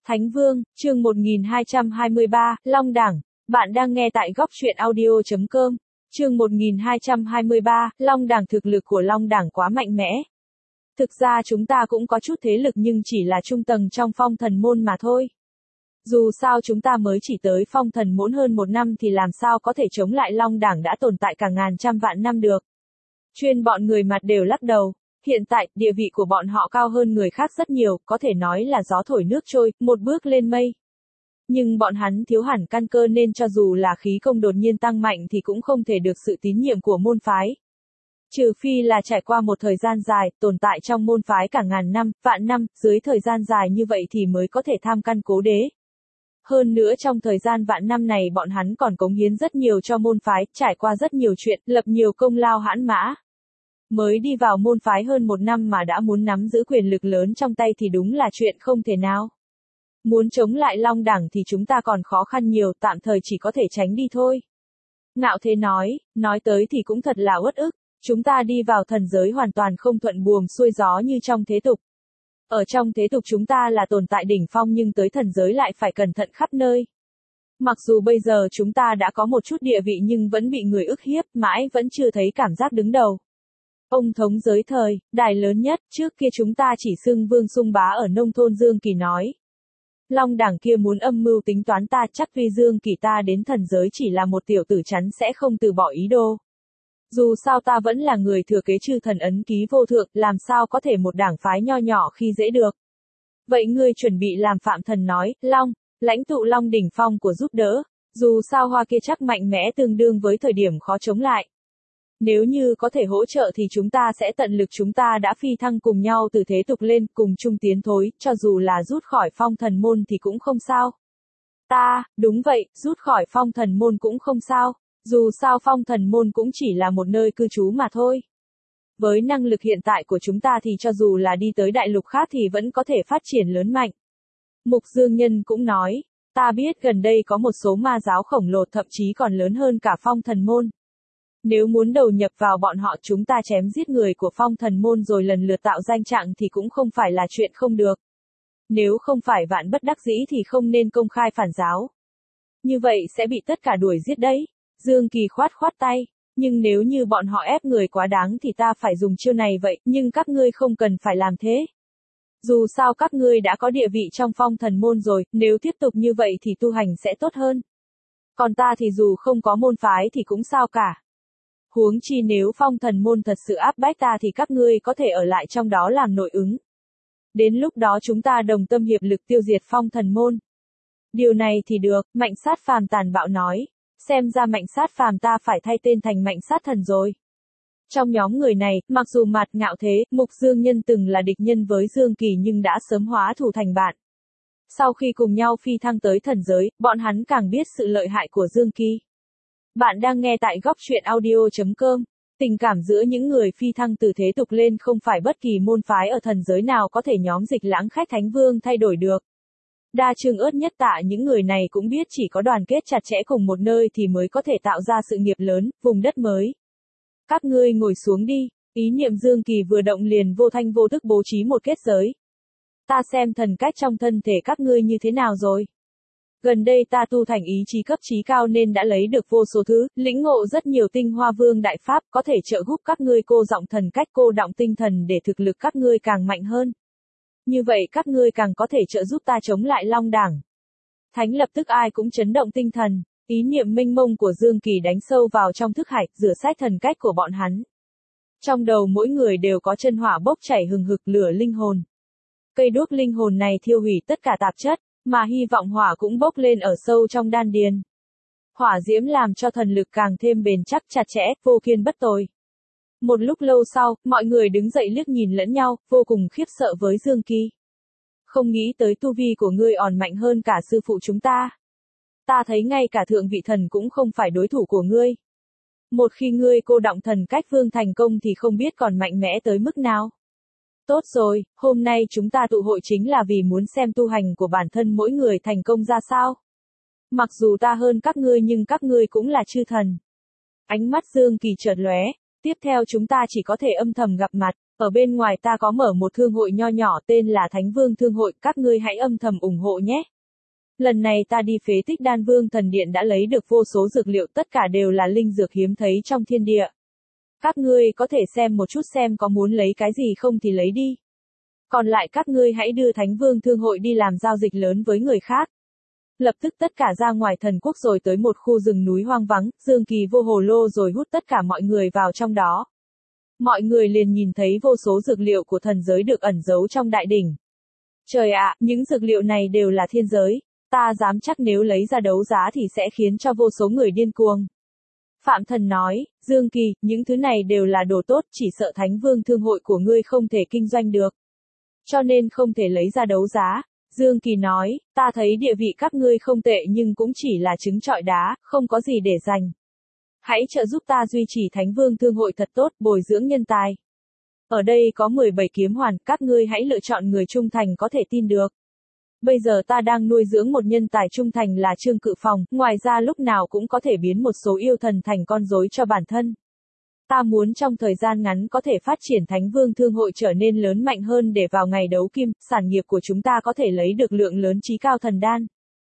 Thánh Vương, chương 1223, Long Đẳng. Bạn đang nghe tại góc truyện audio.com. Chương 1223, Long Đẳng. Thực lực của Long Đẳng quá mạnh mẽ. Thực ra chúng ta cũng có chút thế lực nhưng chỉ là trung tầng trong phong thần môn mà thôi. Dù sao chúng ta mới chỉ tới phong thần môn hơn một năm thì làm sao có thể chống lại Long Đẳng đã tồn tại cả ngàn trăm vạn năm được. Chuyên bọn người mặt đều lắc đầu. Hiện tại, địa vị của bọn họ cao hơn người khác rất nhiều, có thể nói là gió thổi nước trôi, một bước lên mây. Nhưng bọn hắn thiếu hẳn căn cơ nên cho dù là khí công đột nhiên tăng mạnh thì cũng không thể được sự tín nhiệm của môn phái. Trừ phi là trải qua một thời gian dài, tồn tại trong môn phái cả ngàn năm, vạn năm, dưới thời gian dài như vậy thì mới có thể tham căn cố đế. Hơn nữa trong thời gian vạn năm này bọn hắn còn cống hiến rất nhiều cho môn phái, trải qua rất nhiều chuyện, lập nhiều công lao hãn mã. Mới đi vào môn phái hơn một năm mà đã muốn nắm giữ quyền lực lớn trong tay thì đúng là chuyện không thể nào. Muốn chống lại Long Đẳng thì chúng ta còn khó khăn nhiều, tạm thời chỉ có thể tránh đi thôi. Ngạo Thế nói tới thì cũng thật là uất ức, chúng ta đi vào thần giới hoàn toàn không thuận buồm xuôi gió như trong thế tục. Ở trong thế tục chúng ta là tồn tại đỉnh phong nhưng tới thần giới lại phải cẩn thận khắp nơi. Mặc dù bây giờ chúng ta đã có một chút địa vị nhưng vẫn bị người ức hiếp, mãi vẫn chưa thấy cảm giác đứng đầu. Ông thống giới thời, đài lớn nhất, trước kia chúng ta chỉ xưng vương xung bá ở nông thôn Dương Kỳ nói. Long Đẳng kia muốn âm mưu tính toán ta, chắc vì Dương Kỳ ta đến thần giới chỉ là một tiểu tử chắn sẽ không từ bỏ ý đồ. Dù sao ta vẫn là người thừa kế chư thần ấn ký vô thượng, làm sao có thể một đảng phái nho nhỏ khi dễ được. Vậy ngươi chuẩn bị làm Phạm Thần nói, Long, lãnh tụ Long đỉnh phong của giúp đỡ, dù sao hoa kia chắc mạnh mẽ tương đương với thời điểm khó chống lại. Nếu như có thể hỗ trợ thì chúng ta sẽ tận lực, chúng ta đã phi thăng cùng nhau từ thế tục lên, cùng chung tiến thối, cho dù là rút khỏi phong thần môn thì cũng không sao. Đúng vậy, rút khỏi phong thần môn cũng không sao, dù sao phong thần môn cũng chỉ là một nơi cư trú mà thôi. Với năng lực hiện tại của chúng ta thì cho dù là đi tới đại lục khác thì vẫn có thể phát triển lớn mạnh. Mục Dương Nhân cũng nói, ta biết gần đây có một số ma giáo khổng lồ thậm chí còn lớn hơn cả phong thần môn. Nếu muốn đầu nhập vào bọn họ chúng ta chém giết người của phong thần môn rồi lần lượt tạo danh trạng thì cũng không phải là chuyện không được. Nếu không phải vạn bất đắc dĩ thì không nên công khai phản giáo. Như vậy sẽ bị tất cả đuổi giết đấy. Dương Kỳ khoát tay. Nhưng nếu như bọn họ ép người quá đáng thì ta phải dùng chiêu này vậy, nhưng các ngươi không cần phải làm thế. Dù sao các ngươi đã có địa vị trong phong thần môn rồi, nếu tiếp tục như vậy thì tu hành sẽ tốt hơn. Còn ta thì dù không có môn phái thì cũng sao cả. Huống chi nếu phong thần môn thật sự áp bách ta thì các ngươi có thể ở lại trong đó làm nội ứng. Đến lúc đó chúng ta đồng tâm hiệp lực tiêu diệt phong thần môn. Điều này thì được, Mạnh Sát Phàm tàn bạo nói. Xem ra Mạnh Sát Phàm ta phải thay tên thành Mạnh Sát Thần rồi. Trong nhóm người này, mặc dù Mạt Ngạo Thế, Mục Dương Nhân từng là địch nhân với Dương Kỳ nhưng đã sớm hóa thù thành bạn. Sau khi cùng nhau phi thăng tới thần giới, bọn hắn càng biết sự lợi hại của Dương Kỳ. Bạn đang nghe tại góc truyện audio.com. Tình cảm giữa những người phi thăng từ thế tục lên không phải bất kỳ môn phái ở thần giới nào có thể nhóm Dịch Lãng Khách Thánh Vương thay đổi được. Đa Trương Ớt Nhất Tạ những người này cũng biết chỉ có đoàn kết chặt chẽ cùng một nơi thì mới có thể tạo ra sự nghiệp lớn, vùng đất mới. Các ngươi ngồi xuống đi, ý niệm Dương Kỳ vừa động liền vô thanh vô thức bố trí một kết giới. Ta xem thần cách trong thân thể các ngươi như thế nào rồi. Gần đây ta tu thành ý chí cấp chí cao nên đã lấy được vô số thứ, lĩnh ngộ rất nhiều tinh hoa vương đại pháp có thể trợ giúp các ngươi cô giọng thần cách cô đọng tinh thần để thực lực các ngươi càng mạnh hơn. Như vậy các ngươi càng có thể trợ giúp ta chống lại Long Đẳng. Thánh lập tức ai cũng chấn động tinh thần, ý niệm mênh mông của Dương Kỳ đánh sâu vào trong thức hải, rửa sạch thần cách của bọn hắn. Trong đầu mỗi người đều có chân hỏa bốc chảy hừng hực lửa linh hồn. Cây đuốc linh hồn này thiêu hủy tất cả tạp chất, mà hy vọng hỏa cũng bốc lên ở sâu trong đan điền. Hỏa diễm làm cho thần lực càng thêm bền chắc chặt chẽ, vô kiên bất tồi. Một lúc lâu sau, mọi người đứng dậy liếc nhìn lẫn nhau, vô cùng khiếp sợ với Dương Kỳ. Không nghĩ tới tu vi của ngươi còn mạnh hơn cả sư phụ chúng ta. Ta thấy ngay cả thượng vị thần cũng không phải đối thủ của ngươi. Một khi ngươi cô đọng thần cách vương thành công thì không biết còn mạnh mẽ tới mức nào. Tốt rồi, hôm nay chúng ta tụ hội chính là vì muốn xem tu hành của bản thân mỗi người thành công ra sao. Mặc dù ta hơn các ngươi nhưng các ngươi cũng là chư thần. Ánh mắt Dương Kỳ chợt lóe, tiếp theo chúng ta chỉ có thể âm thầm gặp mặt. Ở bên ngoài ta có mở một thương hội nho nhỏ tên là Thánh Vương Thương hội, các ngươi hãy âm thầm ủng hộ nhé. Lần này ta đi phế tích Đan Vương Thần Điện đã lấy được vô số dược liệu, tất cả đều là linh dược hiếm thấy trong thiên địa. Các ngươi có thể xem một chút xem có muốn lấy cái gì không thì lấy đi. Còn lại các ngươi hãy đưa Thánh Vương Thương hội đi làm giao dịch lớn với người khác. Lập tức tất cả ra ngoài thần quốc rồi tới một khu rừng núi hoang vắng, Dương Kỳ vô hồ lô rồi hút tất cả mọi người vào trong đó. Mọi người liền nhìn thấy vô số dược liệu của thần giới được ẩn giấu trong đại đỉnh. Trời ạ, những dược liệu này đều là thiên giới, ta dám chắc nếu lấy ra đấu giá thì sẽ khiến cho vô số người điên cuồng. Phạm Thần nói, Dương Kỳ, những thứ này đều là đồ tốt, chỉ sợ Thánh Vương Thương hội của ngươi không thể kinh doanh được. Cho nên không thể lấy ra đấu giá. Dương Kỳ nói, ta thấy địa vị các ngươi không tệ nhưng cũng chỉ là trứng trọi đá, không có gì để giành. Hãy trợ giúp ta duy trì Thánh Vương Thương hội thật tốt, bồi dưỡng nhân tài. Ở đây có 17 kiếm hoàn, các ngươi hãy lựa chọn người trung thành có thể tin được. Bây giờ ta đang nuôi dưỡng một nhân tài trung thành là Trương Cự Phòng, ngoài ra lúc nào cũng có thể biến một số yêu thần thành con rối cho bản thân. Ta muốn trong thời gian ngắn có thể phát triển Thánh Vương Thương hội trở nên lớn mạnh hơn để vào ngày đấu kim, sản nghiệp của chúng ta có thể lấy được lượng lớn chí cao thần đan.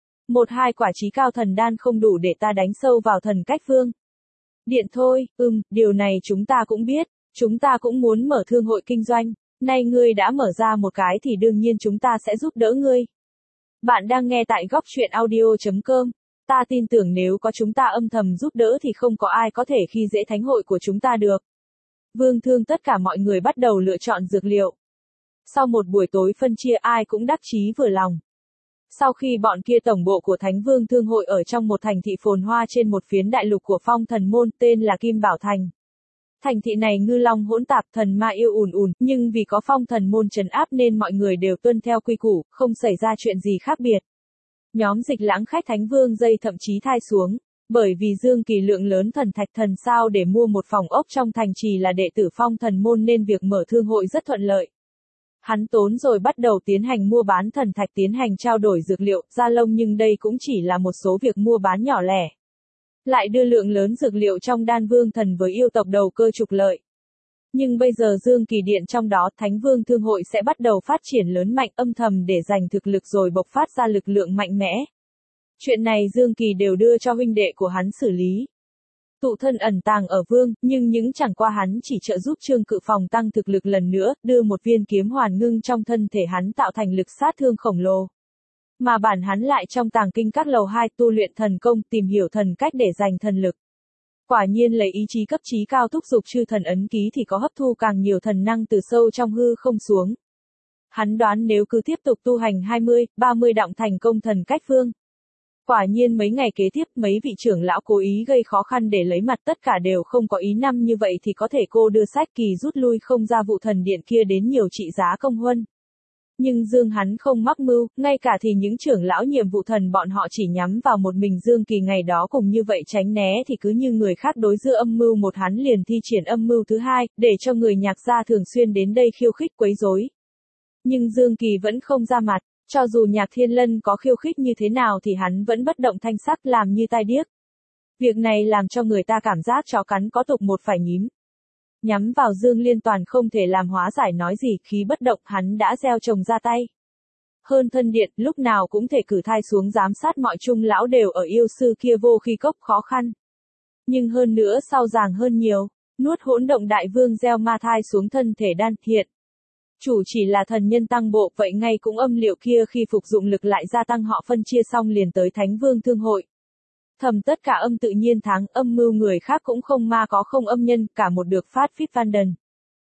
1-2 quả chí cao thần đan không đủ để ta đánh sâu vào thần cách vương điện thôi, điều này chúng ta cũng biết, chúng ta cũng muốn mở thương hội kinh doanh, nay ngươi đã mở ra một cái thì đương nhiên chúng ta sẽ giúp đỡ ngươi. Bạn đang nghe tại góc truyện audio.com. Ta tin tưởng nếu có chúng ta âm thầm giúp đỡ thì không có ai có thể khi dễ thánh hội của chúng ta được. Vương Thương tất cả mọi người bắt đầu lựa chọn dược liệu. Sau một buổi tối phân chia ai cũng đắc chí vừa lòng. Sau khi bọn kia tổng bộ của Thánh Vương Thương hội ở trong một thành thị phồn hoa trên một phiến đại lục của Phong Thần Môn tên là Kim Bảo Thành. Thành thị này ngư long hỗn tạp, thần ma yêu ùn ùn, nhưng vì có Phong Thần Môn trấn áp nên mọi người đều tuân theo quy củ, không xảy ra chuyện gì khác biệt. Nhóm Dịch Lãng khách Thánh Vương dây thậm chí thai xuống, bởi vì Dương Kỳ lượng lớn thần thạch thần sao để mua một phòng ốc trong thành trì là đệ tử Phong Thần Môn nên việc mở thương hội rất thuận lợi. Hắn tốn rồi bắt đầu tiến hành mua bán thần thạch, tiến hành trao đổi dược liệu, da lông, nhưng đây cũng chỉ là một số việc mua bán nhỏ lẻ. Lại đưa lượng lớn dược liệu trong Đan Vương thần với yêu tộc đầu cơ trục lợi. Nhưng bây giờ Dương Kỳ điện trong đó, Thánh Vương Thương hội sẽ bắt đầu phát triển lớn mạnh, âm thầm để giành thực lực rồi bộc phát ra lực lượng mạnh mẽ. Chuyện này Dương Kỳ đều đưa cho huynh đệ của hắn xử lý. Tụ thân ẩn tàng ở vương, nhưng những chẳng qua hắn chỉ trợ giúp Trương Cự Phòng tăng thực lực lần nữa, đưa một viên kiếm hoàn ngưng trong thân thể hắn tạo thành lực sát thương khổng lồ. Mà bản hắn lại trong tàng kinh các lầu 2 tu luyện thần công, tìm hiểu thần cách để giành thần lực. Quả nhiên lấy ý chí cấp chí cao thúc dục chư thần ấn ký thì có hấp thu càng nhiều thần năng từ sâu trong hư không xuống. Hắn đoán nếu cứ tiếp tục tu hành 20-30 đọng thành công thần cách vương. Quả nhiên mấy ngày kế tiếp mấy vị trưởng lão cố ý gây khó khăn để lấy mặt, tất cả đều không có ý năm như vậy thì có thể cô đưa sách kỳ rút lui không ra vụ thần điện kia đến nhiều trị giá công huân. Nhưng Dương hắn không mắc mưu, ngay cả thì những trưởng lão nhiệm vụ thần bọn họ chỉ nhắm vào một mình Dương Kỳ ngày đó cùng như vậy tránh né thì cứ như người khác đối giữa âm mưu một hắn liền thi triển âm mưu thứ hai, để cho người Nhạc gia thường xuyên đến đây khiêu khích quấy rối. Nhưng Dương Kỳ vẫn không ra mặt, cho dù Nhạc Thiên Lân có khiêu khích như thế nào thì hắn vẫn bất động thanh sắc làm như tai điếc. Việc này làm cho người ta cảm giác chó cắn có tục một phải nhím. Nhắm vào Dương Liên toàn không thể làm hóa giải nói gì, khí bất động hắn đã gieo trồng ra tay. Hơn thân điện, lúc nào cũng thể cử thai xuống giám sát mọi trung lão đều ở yêu sư kia vô khi cốc khó khăn. Nhưng hơn nữa sau ràng hơn nhiều, nuốt hỗn động đại vương gieo ma thai xuống thân thể đan thiện. Chủ chỉ là thần nhân tăng bộ, vậy ngay cũng âm liệu kia khi phục dụng lực lại gia tăng họ phân chia xong liền tới Thánh Vương Thương hội. Thầm tất cả âm tự nhiên thắng, âm mưu người khác cũng không ma có không âm nhân, cả một được phát fit văn đần.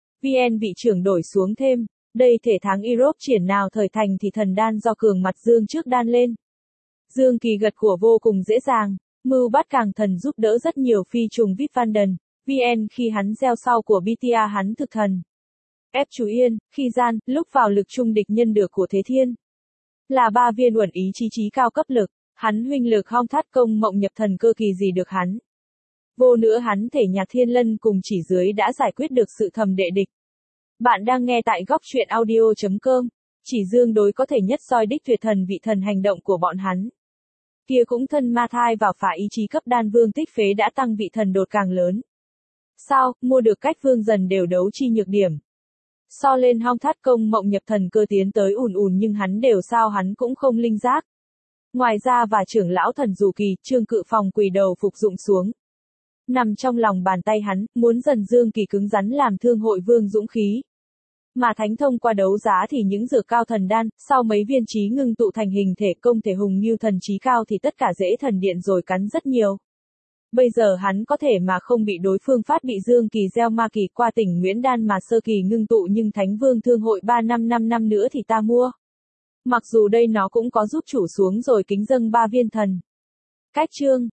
VN vị trưởng đổi xuống thêm, đây thể thắng Europe triển nào thời thành thì thần đan do cường mặt Dương trước đan lên. Dương Kỳ gật của vô cùng dễ dàng, mưu bắt càng thần giúp đỡ rất nhiều phi trùng vip văn đần, VN khi hắn gieo sau của BTA hắn thực thần. Ép chú yên, khi gian, lúc vào lực trung địch nhân được của Thế Thiên. Là 3 viên uẩn ý chí cao cấp lực. Hắn huynh lực hong thắt công mộng nhập thần cơ kỳ gì được hắn. Vô nữa hắn thể Nhạc Thiên Lân cùng chỉ dưới đã giải quyết được sự thầm đệ địch. Bạn đang nghe tại góc truyện audio.com. Chỉ Dương đối có thể nhất soi đích tuyệt thần vị thần hành động của bọn hắn. Kia cũng thân ma thai vào phá ý chí cấp đan vương tích phế đã tăng vị thần đột càng lớn. Sao, mua được cách vương dần đều đấu chi nhược điểm. So lên Hong Thát Công Mộng Nhập Thần Cơ tiến tới ùn nhưng hắn đều sao hắn cũng không linh giác. Ngoài ra và trưởng lão thần dù kỳ, Trương Cự Phong quỳ đầu phục dụng xuống. Nằm trong lòng bàn tay hắn, muốn dần Dương Kỳ cứng rắn làm Thương Hội Vương dũng khí. Mà thánh thông qua đấu giá thì những dược cao thần đan, sau mấy viên trí ngưng tụ thành hình thể công thể hùng như thần trí cao thì tất cả dễ thần điện rồi cắn rất nhiều. Bây giờ hắn có thể mà không bị đối phương phát bị Dương Kỳ gieo ma kỳ qua tỉnh Nguyễn Đan mà sơ kỳ ngưng tụ nhưng Thánh Vương Thương Hội 3 năm nữa thì ta mua. Mặc dù đây nó cũng có giúp chủ xuống rồi kính dâng 3 viên thần. Cách chương